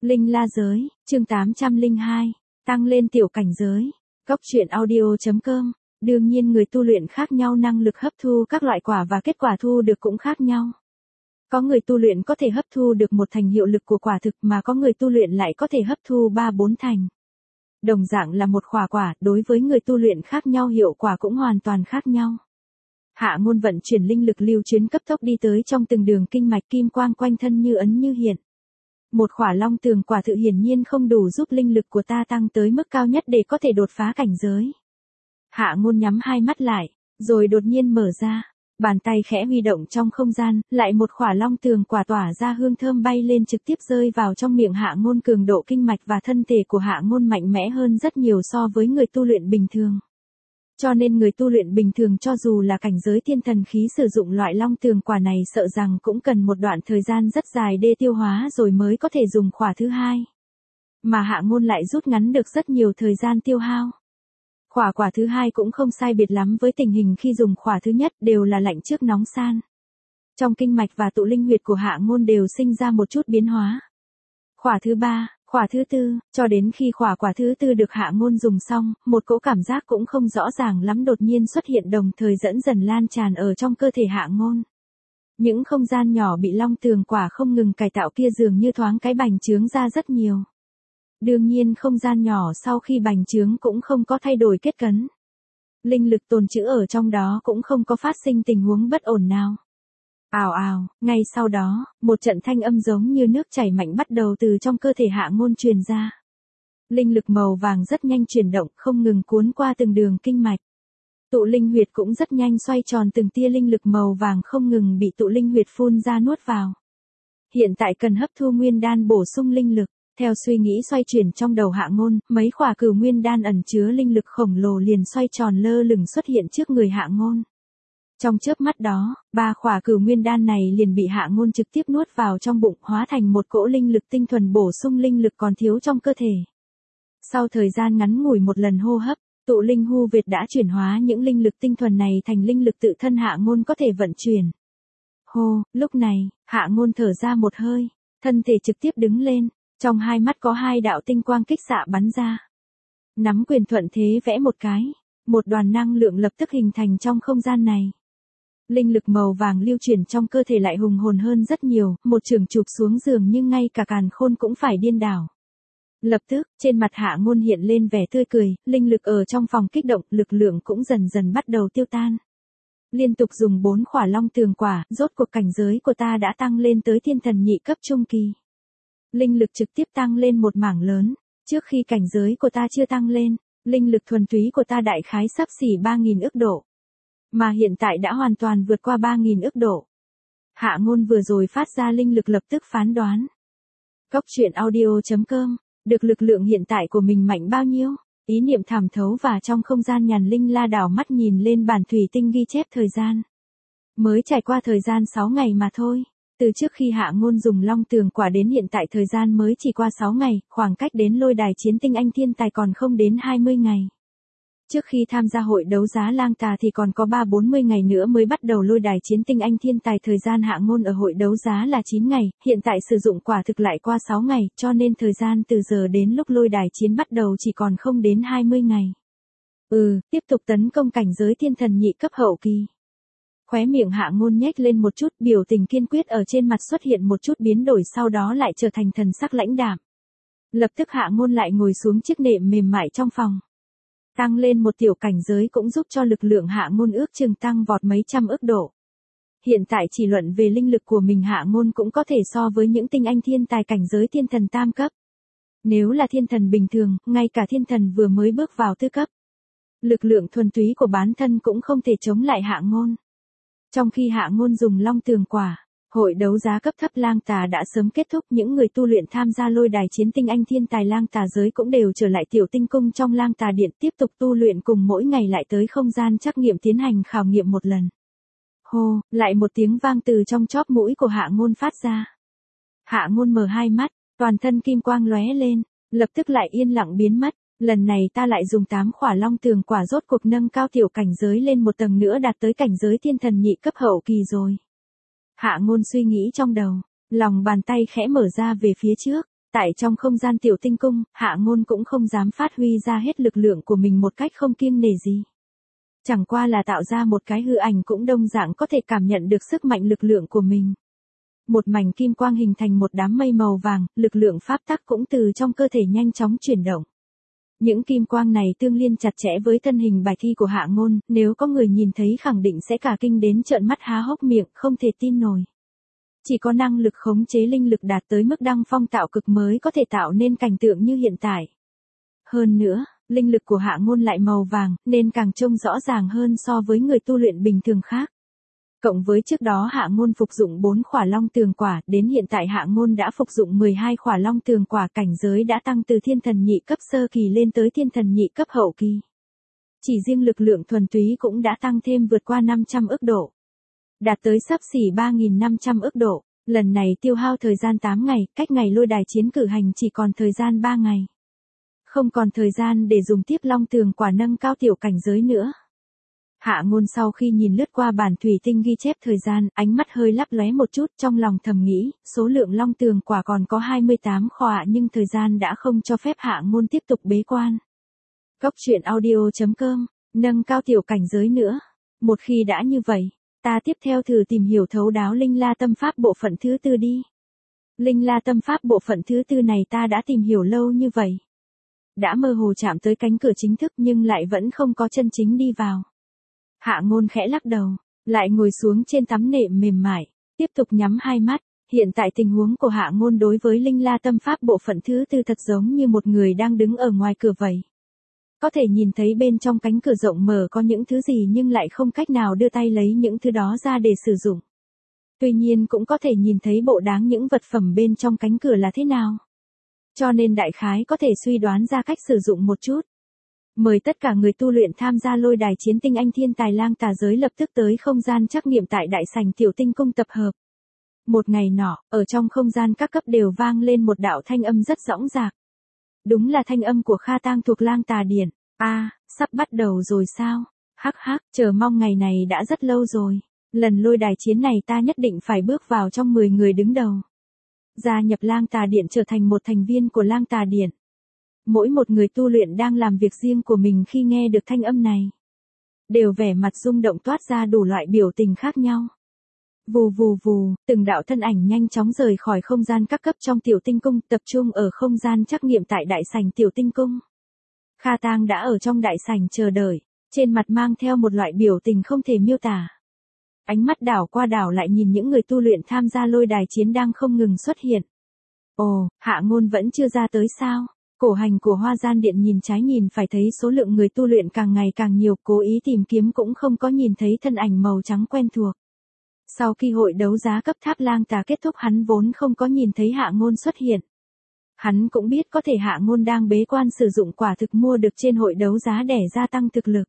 Linh La Giới, chương 802, tăng lên tiểu cảnh giới. Cốc truyện audio.com. Đương nhiên người tu luyện khác nhau năng lực hấp thu các loại quả và kết quả thu được cũng khác nhau. Có người tu luyện có thể hấp thu được 1/10 hiệu lực của quả thực mà có người tu luyện lại có thể hấp thu 3-4 thành. Đồng dạng là một quả, đối với người tu luyện khác nhau hiệu quả cũng hoàn toàn khác nhau. Hạ Ngôn vận chuyển linh lực lưu chuyến cấp tốc đi tới trong từng đường kinh mạch, kim quang quanh thân như ấn như hiện. Một khỏa long tường quả thự hiển nhiên không đủ giúp linh lực của ta tăng tới mức cao nhất để có thể đột phá cảnh giới. Hạ Ngôn nhắm hai mắt lại, rồi đột nhiên mở ra, bàn tay khẽ huy động trong không gian, lại một khỏa long tường quả tỏa ra hương thơm bay lên trực tiếp rơi vào trong miệng Hạ Ngôn. Cường độ kinh mạch và thân thể của Hạ Ngôn mạnh mẽ hơn rất nhiều so với người tu luyện bình thường. Cho nên người tu luyện bình thường cho dù là cảnh giới thiên thần khí sử dụng loại long tường quả này sợ rằng cũng cần một đoạn thời gian rất dài để tiêu hóa rồi mới có thể dùng khỏa thứ hai. Mà Hạ Ngôn lại rút ngắn được rất nhiều thời gian tiêu hao. Quả thứ hai cũng không sai biệt lắm với tình hình khi dùng khỏa thứ nhất, đều là lạnh trước nóng san. Trong kinh mạch và tụ linh huyệt của Hạ Ngôn đều sinh ra một chút biến hóa. Khỏa thứ ba, khỏa thứ tư, cho đến khi quả thứ tư được Hạ Ngôn dùng xong, một cỗ cảm giác cũng không rõ ràng lắm đột nhiên xuất hiện đồng thời dẫn dần lan tràn ở trong cơ thể Hạ Ngôn. Những không gian nhỏ bị long tường quả không ngừng cải tạo kia dường như thoáng cái bành trướng ra rất nhiều. Đương nhiên không gian nhỏ sau khi bành trướng cũng không có thay đổi kết cấu. Linh lực tồn trữ ở trong đó cũng không có phát sinh tình huống bất ổn nào. Ào ào, ngay sau đó, một trận thanh âm giống như nước chảy mạnh bắt đầu từ trong cơ thể Hạ Ngôn truyền ra. Linh lực màu vàng rất nhanh chuyển động, không ngừng cuốn qua từng đường kinh mạch. Tụ linh huyệt cũng rất nhanh xoay tròn, từng tia linh lực màu vàng không ngừng bị tụ linh huyệt phun ra nuốt vào. Hiện tại cần hấp thu nguyên đan bổ sung linh lực. Theo suy nghĩ xoay chuyển trong đầu Hạ Ngôn, mấy khỏa cửu nguyên đan ẩn chứa linh lực khổng lồ liền xoay tròn lơ lửng xuất hiện trước người Hạ Ngôn. Trong chớp mắt đó, 3 khỏa cửu nguyên đan này liền bị Hạ Ngôn trực tiếp nuốt vào trong bụng, hóa thành một cỗ linh lực tinh thuần bổ sung linh lực còn thiếu trong cơ thể. Sau thời gian ngắn ngủi một lần hô hấp, tụ linh hu Việt đã chuyển hóa những linh lực tinh thuần này thành linh lực tự thân Hạ Ngôn có thể vận chuyển. Hô, lúc này, Hạ Ngôn thở ra một hơi, thân thể trực tiếp đứng lên, trong hai mắt có 2 đạo tinh quang kích xạ bắn ra. Nắm quyền thuận thế vẽ một cái, một đoàn năng lượng lập tức hình thành trong không gian này. Linh lực màu vàng lưu chuyển trong cơ thể lại hùng hồn hơn rất nhiều, một chưởng chụp xuống giường nhưng ngay cả càn khôn cũng phải điên đảo. Lập tức, trên mặt Hạ Ngôn hiện lên vẻ tươi cười, linh lực ở trong phòng kích động, lực lượng cũng dần dần bắt đầu tiêu tan. Liên tục dùng 4 khỏa long tường quả, rốt cuộc cảnh giới của ta đã tăng lên tới thiên thần nhị cấp trung kỳ. Linh lực trực tiếp tăng lên một mảng lớn, trước khi cảnh giới của ta chưa tăng lên, linh lực thuần túy của ta đại khái xấp xỉ 3.000 ức độ. Mà hiện tại đã hoàn toàn vượt qua 3.000 ức độ. Hạ Ngôn vừa rồi phát ra linh lực lập tức phán đoán. Cốc truyện audio.com, được lực lượng hiện tại của mình mạnh bao nhiêu? Ý niệm thẩm thấu và trong không gian nhàn linh la đảo mắt nhìn lên bản thủy tinh ghi chép thời gian. Mới trải qua thời gian 6 ngày mà thôi. Từ trước khi Hạ Ngôn dùng long tường quả đến hiện tại thời gian mới chỉ qua 6 ngày, khoảng cách đến lôi đài chiến tinh anh thiên tài còn không đến 20 ngày. Trước khi tham gia hội đấu giá lang tà thì còn có 3-40 ngày nữa mới bắt đầu lôi đài chiến tinh anh thiên tài. Thời gian Hạ Ngôn ở hội đấu giá là 9 ngày, hiện tại sử dụng quả thực lại qua 6 ngày, cho nên thời gian từ giờ đến lúc lôi đài chiến bắt đầu chỉ còn không đến 20 ngày. Tiếp tục tấn công cảnh giới thiên thần nhị cấp hậu kỳ. Khóe miệng Hạ Ngôn nhếch lên một chút, biểu tình kiên quyết ở trên mặt xuất hiện một chút biến đổi, sau đó lại trở thành thần sắc lãnh đạm. Lập tức Hạ Ngôn lại ngồi xuống chiếc nệm mềm mại trong phòng. Tăng lên một tiểu cảnh giới cũng giúp cho lực lượng Hạ Ngôn ước chừng tăng vọt mấy trăm ức độ. Hiện tại chỉ luận về linh lực của mình Hạ Ngôn cũng có thể so với những tinh anh thiên tài cảnh giới thiên thần tam cấp. Nếu là thiên thần bình thường, ngay cả thiên thần vừa mới bước vào tứ cấp, lực lượng thuần túy của bản thân cũng không thể chống lại Hạ Ngôn. Trong khi Hạ Ngôn dùng long tường quả, hội đấu giá cấp thấp lang tà đã sớm kết thúc, những người tu luyện tham gia lôi đài chiến tinh anh thiên tài lang tà giới cũng đều trở lại tiểu tinh cung trong lang tà điện tiếp tục tu luyện, cùng mỗi ngày lại tới không gian trắc nghiệm tiến hành khảo nghiệm một lần. Hô, lại một tiếng vang từ trong chóp mũi của Hạ Ngôn phát ra. Hạ Ngôn mở hai mắt, toàn thân kim quang lóe lên, lập tức lại yên lặng biến mất. Lần này ta lại dùng 8 khỏa long tường quả rốt cuộc nâng cao tiểu cảnh giới lên một tầng nữa, đạt tới cảnh giới thiên thần nhị cấp hậu kỳ rồi. Hạ Ngôn suy nghĩ trong đầu, lòng bàn tay khẽ mở ra về phía trước, Tại trong không gian tiểu tinh cung, Hạ Ngôn cũng không dám phát huy ra hết lực lượng của mình một cách không kiêng nể gì. Chẳng qua là tạo ra một cái hư ảnh cũng đồng dạng có thể cảm nhận được sức mạnh lực lượng của mình. Một mảnh kim quang hình thành một đám mây màu vàng, lực lượng pháp tắc cũng từ trong cơ thể nhanh chóng chuyển động. Những kim quang này tương liên chặt chẽ với thân hình bài thi của Hạ Ngôn, nếu có người nhìn thấy khẳng định sẽ cả kinh đến trợn mắt há hốc miệng, không thể tin nổi. Chỉ có năng lực khống chế linh lực đạt tới mức đăng phong tạo cực mới có thể tạo nên cảnh tượng như hiện tại. Hơn nữa, linh lực của Hạ Ngôn lại màu vàng, nên càng trông rõ ràng hơn so với người tu luyện bình thường khác. Cộng với trước đó Hạ Ngôn phục dụng 4 khỏa long tường quả, đến hiện tại Hạ Ngôn đã phục dụng 12 khỏa long tường quả, cảnh giới đã tăng từ thiên thần nhị cấp sơ kỳ lên tới thiên thần nhị cấp hậu kỳ. Chỉ riêng lực lượng thuần túy cũng đã tăng thêm vượt qua 500 ức độ. Đạt tới xấp xỉ 3.500 ức độ, lần này tiêu hao thời gian 8 ngày, cách ngày lôi đài chiến cử hành chỉ còn thời gian 3 ngày. Không còn thời gian để dùng tiếp long tường quả nâng cao tiểu cảnh giới nữa. Hạ Ngôn sau khi nhìn lướt qua bản thủy tinh ghi chép thời gian, ánh mắt hơi lấp lóe một chút, trong lòng thầm nghĩ, số lượng long tường quả còn có 28 khỏa nhưng thời gian đã không cho phép Hạ Ngôn tiếp tục bế quan. Cốc truyện audio.com, nâng cao tiểu cảnh giới nữa. Một khi đã như vậy, ta tiếp theo thử tìm hiểu thấu đáo Linh La Tâm Pháp bộ phận thứ 4 đi. Linh La Tâm Pháp bộ phận thứ 4 này ta đã tìm hiểu lâu như vậy. Đã mơ hồ chạm tới cánh cửa chính thức nhưng lại vẫn không có chân chính đi vào. Hạ Ngôn khẽ lắc đầu, lại ngồi xuống trên tấm nệm mềm mại, tiếp tục nhắm hai mắt. Hiện tại tình huống của Hạ Ngôn đối với Linh La Tâm Pháp bộ phận thứ 4 thật giống như một người đang đứng ở ngoài cửa vậy. Có thể nhìn thấy bên trong cánh cửa rộng mở có những thứ gì nhưng lại không cách nào đưa tay lấy những thứ đó ra để sử dụng. Tuy nhiên cũng có thể nhìn thấy bộ dáng những vật phẩm bên trong cánh cửa là thế nào. Cho nên đại khái có thể suy đoán ra cách sử dụng một chút. Mời tất cả người tu luyện tham gia lôi đài chiến tinh anh thiên tài lang tà giới lập tức tới không gian trắc nghiệm tại đại sảnh tiểu tinh cung tập hợp. Một ngày nọ, ở trong không gian các cấp đều vang lên một đạo thanh âm rất dõng dạc. Đúng là thanh âm của Kha Tang thuộc lang tà điện. Sắp bắt đầu rồi sao? Hắc hắc, chờ mong ngày này đã rất lâu rồi. Lần lôi đài chiến này ta nhất định phải bước vào trong 10 người đứng đầu. Gia nhập lang tà điện trở thành một thành viên của lang tà điện. Mỗi một người tu luyện đang làm việc riêng của mình khi nghe được thanh âm này. Đều vẻ mặt rung động toát ra đủ loại biểu tình khác nhau. Vù vù vù, từng đạo thân ảnh nhanh chóng rời khỏi không gian các cấp trong tiểu tinh cung, tập trung ở không gian trắc nghiệm tại đại sảnh tiểu tinh cung. Kha Tang đã ở trong đại sảnh chờ đợi, trên mặt mang theo một loại biểu tình không thể miêu tả. Ánh mắt đảo qua đảo lại nhìn những người tu luyện tham gia lôi đài chiến đang không ngừng xuất hiện. Ồ, Hạ Ngôn vẫn chưa ra tới sao? Cổ hành của Hoa Gian Điện nhìn trái nhìn phải thấy số lượng người tu luyện càng ngày càng nhiều, cố ý tìm kiếm cũng không có nhìn thấy thân ảnh màu trắng quen thuộc. Sau khi hội đấu giá cấp tháp lang tà kết thúc hắn vốn không có nhìn thấy Hạ Ngôn xuất hiện. Hắn cũng biết có thể Hạ Ngôn đang bế quan sử dụng quả thực mua được trên hội đấu giá để gia tăng thực lực.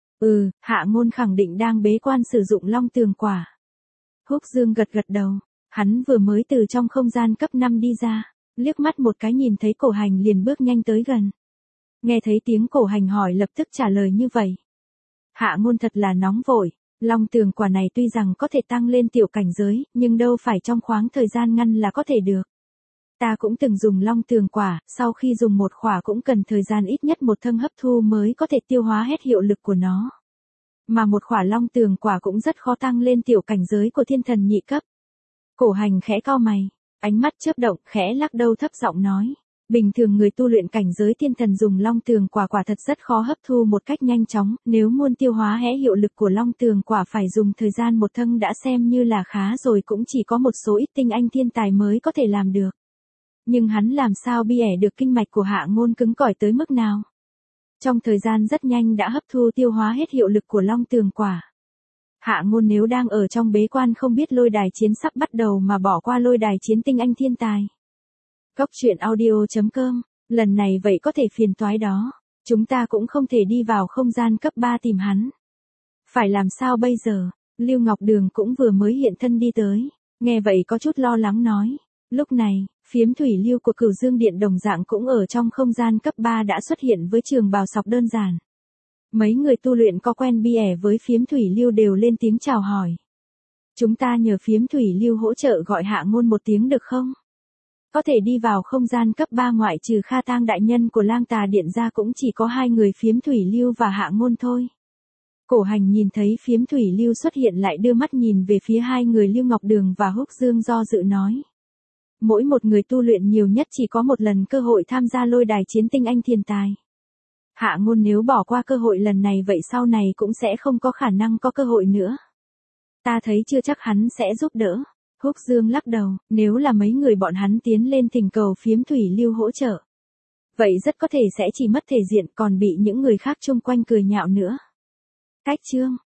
Hạ Ngôn khẳng định đang bế quan sử dụng long tường quả. Húc Dương gật gật đầu, hắn vừa mới từ trong không gian cấp 5 đi ra, liếc mắt một cái nhìn thấy cổ hành liền bước nhanh tới gần. Nghe thấy tiếng cổ hành hỏi lập tức trả lời như vậy. Hạ Ngôn thật là nóng vội, long tường quả này tuy rằng có thể tăng lên tiểu cảnh giới, nhưng đâu phải trong khoảng thời gian ngắn là có thể được. Ta cũng từng dùng long tường quả, sau khi dùng một khỏa cũng cần thời gian ít nhất một thâng hấp thu mới có thể tiêu hóa hết hiệu lực của nó. Mà một khỏa long tường quả cũng rất khó tăng lên tiểu cảnh giới của thiên thần nhị cấp. Cổ hành khẽ cau mày, ánh mắt chớp động, khẽ lắc đầu thấp giọng nói. Bình thường người tu luyện cảnh giới thiên thần dùng long tường quả quả thật rất khó hấp thu một cách nhanh chóng, nếu muốn tiêu hóa hết hiệu lực của long tường quả phải dùng thời gian một thâng đã xem như là khá rồi, cũng chỉ có một số ít tinh anh thiên tài mới có thể làm được. Nhưng hắn làm sao bi ẻ được kinh mạch của Hạ Ngôn cứng cỏi tới mức nào? Trong thời gian rất nhanh đã hấp thu tiêu hóa hết hiệu lực của long tường quả. Hạ Ngôn nếu đang ở trong bế quan không biết lôi đài chiến sắp bắt đầu mà bỏ qua lôi đài chiến tinh anh thiên tài. Cốc truyện audio.com, lần này vậy có thể phiền toái đó. Chúng ta cũng không thể đi vào không gian cấp 3 tìm hắn. Phải làm sao bây giờ? Lưu Ngọc Đường cũng vừa mới hiện thân đi tới. Nghe vậy có chút lo lắng nói. Lúc này, phiếm thủy lưu của Cửu Dương Điện đồng dạng cũng ở trong không gian cấp 3 đã xuất hiện với trường bào sọc đơn giản. Mấy người tu luyện có quen bi ẻ với phiếm thủy lưu đều lên tiếng chào hỏi. Chúng ta nhờ phiếm thủy lưu hỗ trợ gọi Hạ Ngôn một tiếng được không? Có thể đi vào không gian cấp 3 ngoại trừ Kha Tang đại nhân của Lang Tà Điện ra cũng chỉ có hai người Phiếm Thủy Lưu và Hạ Ngôn thôi. Cổ Hành nhìn thấy Phiếm Thủy Lưu xuất hiện lại đưa mắt nhìn về phía hai người Lưu Ngọc Đường và Húc Dương do dự nói. Mỗi một người tu luyện nhiều nhất chỉ có một lần cơ hội tham gia lôi đài chiến tinh anh thiên tài. Hạ Ngôn nếu bỏ qua cơ hội lần này vậy sau này cũng sẽ không có khả năng có cơ hội nữa. Ta thấy chưa chắc hắn sẽ giúp đỡ. Húc Dương lắc đầu, nếu là mấy người bọn hắn tiến lên thỉnh cầu Phiếm Thủy Lưu hỗ trợ. Vậy rất có thể sẽ chỉ mất thể diện còn bị những người khác chung quanh cười nhạo nữa. Cách chương